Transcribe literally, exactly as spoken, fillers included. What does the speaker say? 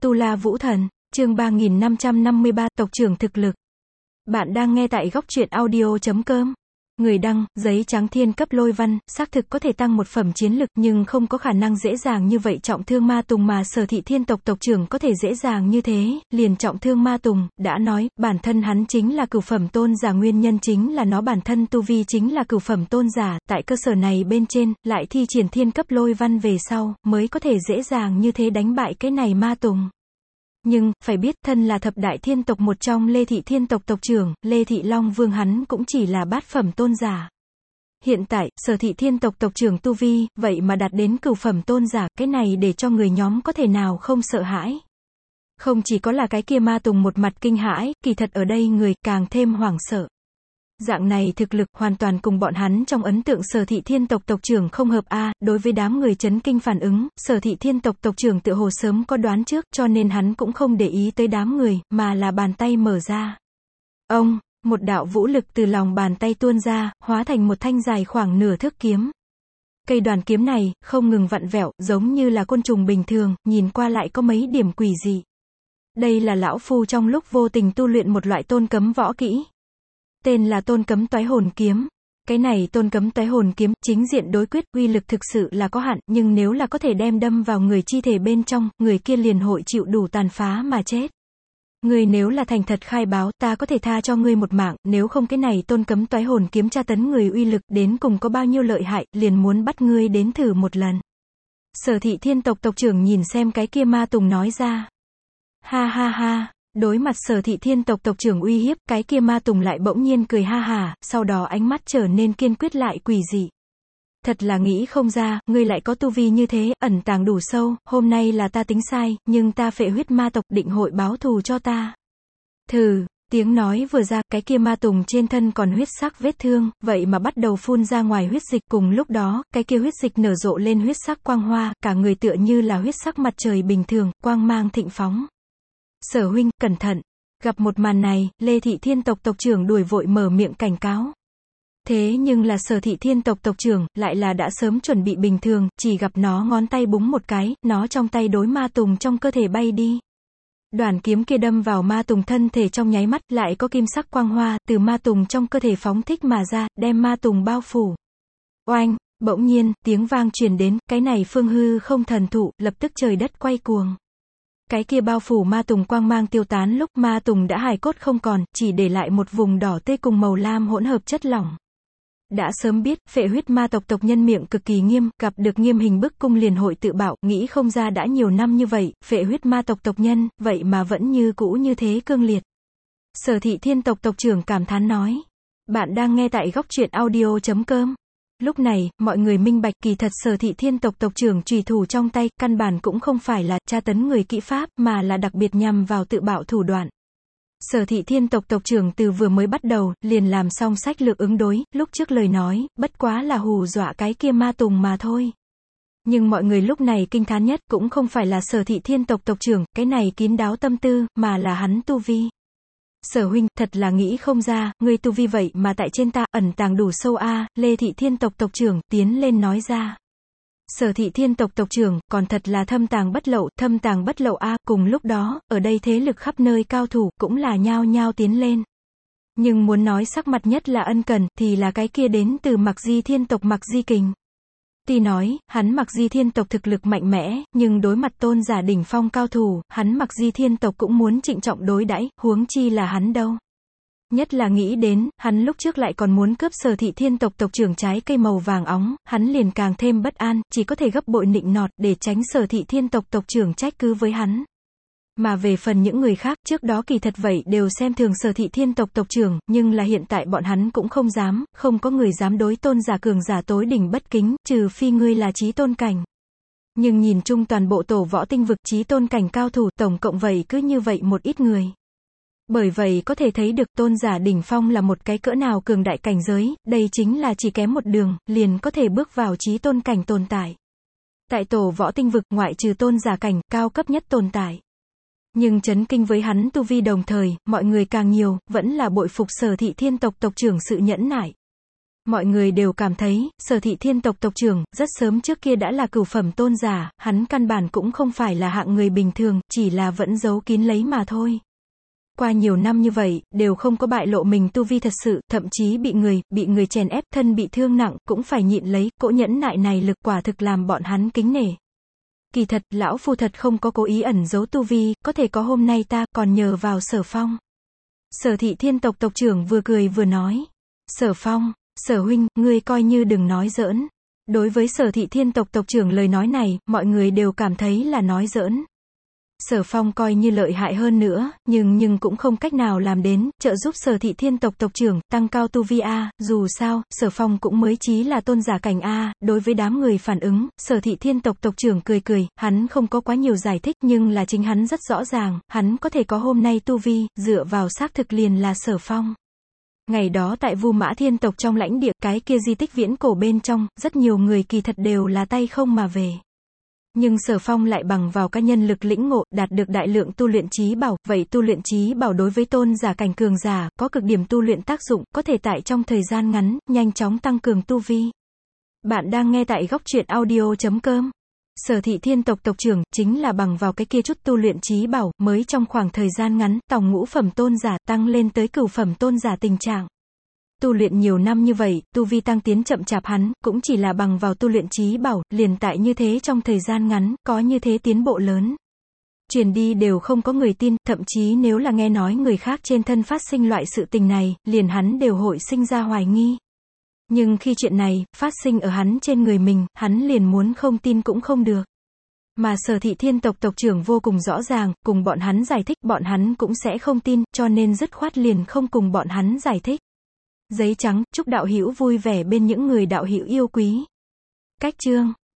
Tu La Vũ Thần, chương ba nghìn năm trăm năm mươi ba, tộc trưởng thực lực. Bạn đang nghe tại góc truyện audio chấm com. Người đăng, giấy trắng thiên cấp lôi văn, xác thực có thể tăng một phẩm chiến lực nhưng không có khả năng dễ dàng như vậy trọng thương ma tùng mà Sở Thị Thiên tộc tộc trưởng có thể dễ dàng như thế, liền trọng thương ma tùng, đã nói, bản thân hắn chính là cửu phẩm tôn giả nguyên nhân chính là nó bản thân tu vi chính là cửu phẩm tôn giả, tại cơ sở này bên trên, lại thi triển thiên cấp lôi văn về sau, mới có thể dễ dàng như thế đánh bại cái này ma tùng. Nhưng, phải biết thân là thập đại thiên tộc một trong Lê Thị Thiên tộc tộc trưởng, Lê Thị Long Vương hắn cũng chỉ là bát phẩm tôn giả. Hiện tại, Sở Thị Thiên tộc tộc trưởng tu vi, vậy mà đạt đến cửu phẩm tôn giả, cái này để cho người nhóm có thể nào không sợ hãi. Không chỉ có là cái kia ma tùng một mặt kinh hãi, kỳ thật ở đây người càng thêm hoảng sợ. Dạng này thực lực hoàn toàn cùng bọn hắn trong ấn tượng Sở Thị Thiên tộc tộc trưởng không hợp a. Đối với đám người chấn kinh phản ứng, Sở Thị Thiên tộc tộc trưởng tựa hồ sớm có đoán trước, cho nên hắn cũng không để ý tới đám người, mà là bàn tay mở ra. Ông, một đạo vũ lực từ lòng bàn tay tuôn ra, hóa thành một thanh dài khoảng nửa thước kiếm. Cây đoàn kiếm này, không ngừng vặn vẹo, giống như là côn trùng bình thường, nhìn qua lại có mấy điểm quỷ dị. Đây là lão phu trong lúc vô tình tu luyện một loại tôn cấm võ kỹ. Tên là tôn cấm toái hồn kiếm. Cái này tôn cấm toái hồn kiếm, chính diện đối quyết, uy lực thực sự là có hạn, nhưng nếu là có thể đem đâm vào người chi thể bên trong, người kia liền hội chịu đủ tàn phá mà chết. Ngươi nếu là thành thật khai báo, ta có thể tha cho ngươi một mạng, nếu không cái này tôn cấm toái hồn kiếm tra tấn người uy lực, đến cùng có bao nhiêu lợi hại, liền muốn bắt ngươi đến thử một lần. Sở Thị Thiên tộc tộc trưởng nhìn xem cái kia ma tùng nói ra. Ha ha ha. Đối mặt Sở Thị Thiên tộc tộc trưởng uy hiếp, cái kia ma tùng lại bỗng nhiên cười ha hà, sau đó ánh mắt trở nên kiên quyết lại quỷ dị. Thật là nghĩ không ra, ngươi lại có tu vi như thế, ẩn tàng đủ sâu, hôm nay là ta tính sai, nhưng ta phệ huyết ma tộc định hội báo thù cho ta. Thử, tiếng nói vừa ra, cái kia ma tùng trên thân còn huyết sắc vết thương, vậy mà bắt đầu phun ra ngoài huyết dịch, cùng lúc đó, cái kia huyết dịch nở rộ lên huyết sắc quang hoa, cả người tựa như là huyết sắc mặt trời bình thường, quang mang thịnh phóng. Sở huynh, cẩn thận. Gặp một màn này, Lê Thị Thiên tộc tộc trưởng đuổi vội mở miệng cảnh cáo. Thế nhưng là Sở Thị Thiên tộc tộc trưởng, lại là đã sớm chuẩn bị bình thường, chỉ gặp nó ngón tay búng một cái, nó trong tay đối ma tùng trong cơ thể bay đi. Đoàn kiếm kia đâm vào ma tùng thân thể trong nháy mắt, lại có kim sắc quang hoa, từ ma tùng trong cơ thể phóng thích mà ra, đem ma tùng bao phủ. Oanh, bỗng nhiên, tiếng vang truyền đến, cái này phương hư không thần thụ, lập tức trời đất quay cuồng. Cái kia bao phủ ma tùng quang mang tiêu tán lúc ma tùng đã hài cốt không còn, chỉ để lại một vùng đỏ tươi cùng màu lam hỗn hợp chất lỏng. Đã sớm biết, phệ huyết ma tộc tộc nhân miệng cực kỳ nghiêm, gặp được nghiêm hình bức cung liền hội tự bạo, nghĩ không ra đã nhiều năm như vậy, phệ huyết ma tộc tộc nhân, vậy mà vẫn như cũ như thế cương liệt. Sở Thị Thiên tộc tộc trưởng cảm thán nói. Bạn đang nghe tại góc truyện audio chấm com. Lúc này, mọi người minh bạch kỳ thật Sở Thị Thiên tộc tộc trưởng chùy thủ trong tay, căn bản cũng không phải là tra tấn người kỹ pháp, mà là đặc biệt nhằm vào tự bạo thủ đoạn. Sở Thị Thiên tộc tộc trưởng từ vừa mới bắt đầu, liền làm xong sách lược ứng đối, lúc trước lời nói, bất quá là hù dọa cái kia ma tùng mà thôi. Nhưng mọi người lúc này kinh thán nhất, cũng không phải là Sở Thị Thiên tộc tộc trưởng, cái này kín đáo tâm tư, mà là hắn tu vi. Sở huynh, thật là nghĩ không ra, ngươi tu vi vậy mà tại trên ta, ẩn tàng đủ sâu a. Lê Thị Thiên tộc tộc trưởng, tiến lên nói ra. Sở Thị Thiên tộc tộc trưởng, còn thật là thâm tàng bất lậu, thâm tàng bất lậu a. Cùng lúc đó, ở đây thế lực khắp nơi cao thủ, cũng là nhao nhao tiến lên. Nhưng muốn nói sắc mặt nhất là ân cần, thì là cái kia đến từ Mạc Di Thiên tộc Mạc Di Kình. Tuy nói, hắn Mạc Di Thiên tộc thực lực mạnh mẽ, nhưng đối mặt tôn giả đỉnh phong cao thủ, hắn Mạc Di Thiên tộc cũng muốn trịnh trọng đối đãi, huống chi là hắn đâu. Nhất là nghĩ đến, hắn lúc trước lại còn muốn cướp Sở Thị Thiên tộc tộc trưởng trái cây màu vàng óng, hắn liền càng thêm bất an, chỉ có thể gấp bội nịnh nọt, để tránh Sở Thị Thiên tộc tộc trưởng trách cứ với hắn. Mà về phần những người khác, trước đó kỳ thật vậy đều xem thường Sở Thị Thiên tộc tộc trưởng, nhưng là hiện tại bọn hắn cũng không dám, không có người dám đối tôn giả cường giả tối đỉnh bất kính, trừ phi ngươi là chí tôn cảnh. Nhưng nhìn chung toàn bộ tổ võ tinh vực chí tôn cảnh cao thủ, tổng cộng vậy cứ như vậy một ít người. Bởi vậy có thể thấy được tôn giả đỉnh phong là một cái cỡ nào cường đại cảnh giới, đây chính là chỉ kém một đường, liền có thể bước vào chí tôn cảnh tồn tại. Tại tổ võ tinh vực, ngoại trừ tôn giả cảnh, cao cấp nhất tồn tại. Nhưng chấn kinh với hắn tu vi đồng thời, mọi người càng nhiều, vẫn là bội phục Sở Thị Thiên tộc tộc trưởng sự nhẫn nại. Mọi người đều cảm thấy, Sở Thị Thiên tộc tộc trưởng, rất sớm trước kia đã là cửu phẩm tôn giả, hắn căn bản cũng không phải là hạng người bình thường, chỉ là vẫn giấu kín lấy mà thôi. Qua nhiều năm như vậy, đều không có bại lộ mình tu vi thật sự, thậm chí bị người, bị người chèn ép, thân bị thương nặng, cũng phải nhịn lấy, cỗ nhẫn nại này lực quả thực làm bọn hắn kính nể. Kỳ thật, lão phu thật không có cố ý ẩn giấu tu vi, có thể có hôm nay ta, còn nhờ vào Sở Phong. Sở Thị Thiên tộc tộc trưởng vừa cười vừa nói. Sở Phong, Sở huynh, ngươi coi như đừng nói giỡn. Đối với Sở Thị Thiên tộc tộc trưởng lời nói này, mọi người đều cảm thấy là nói giỡn. Sở Phong coi như lợi hại hơn nữa, nhưng nhưng cũng không cách nào làm đến, trợ giúp Sở Thị Thiên tộc tộc trưởng, tăng cao tu vi A, dù sao, Sở Phong cũng mới chí là tôn giả cảnh A, đối với đám người phản ứng, Sở Thị Thiên tộc tộc trưởng cười cười, hắn không có quá nhiều giải thích nhưng là chính hắn rất rõ ràng, hắn có thể có hôm nay tu vi, dựa vào xác thực liền là Sở Phong. Ngày đó tại Vu Mã Thiên tộc trong lãnh địa, cái kia di tích viễn cổ bên trong, rất nhiều người kỳ thật đều là tay không mà về. Nhưng Sở Phong lại bằng vào cá nhân lực lĩnh ngộ, đạt được đại lượng tu luyện chí bảo, vậy tu luyện chí bảo đối với tôn giả cảnh cường giả, có cực điểm tu luyện tác dụng, có thể tại trong thời gian ngắn, nhanh chóng tăng cường tu vi. Bạn đang nghe tại góc truyện audio chấm com. Sở Thị Thiên tộc tộc trưởng, chính là bằng vào cái kia chút tu luyện chí bảo, mới trong khoảng thời gian ngắn, tòng ngũ phẩm tôn giả, tăng lên tới cửu phẩm tôn giả tình trạng. Tu luyện nhiều năm như vậy, tu vi tăng tiến chậm chạp hắn, cũng chỉ là bằng vào tu luyện chí bảo, liền tại như thế trong thời gian ngắn, có như thế tiến bộ lớn. Truyền đi đều không có người tin, thậm chí nếu là nghe nói người khác trên thân phát sinh loại sự tình này, liền hắn đều hội sinh ra hoài nghi. Nhưng khi chuyện này, phát sinh ở hắn trên người mình, hắn liền muốn không tin cũng không được. Mà Sở Thị Thiên tộc tộc trưởng vô cùng rõ ràng, cùng bọn hắn giải thích, bọn hắn cũng sẽ không tin, cho nên dứt khoát liền không cùng bọn hắn giải thích. Giấy trắng, chúc đạo hữu vui vẻ bên những người đạo hữu yêu quý. Cách chương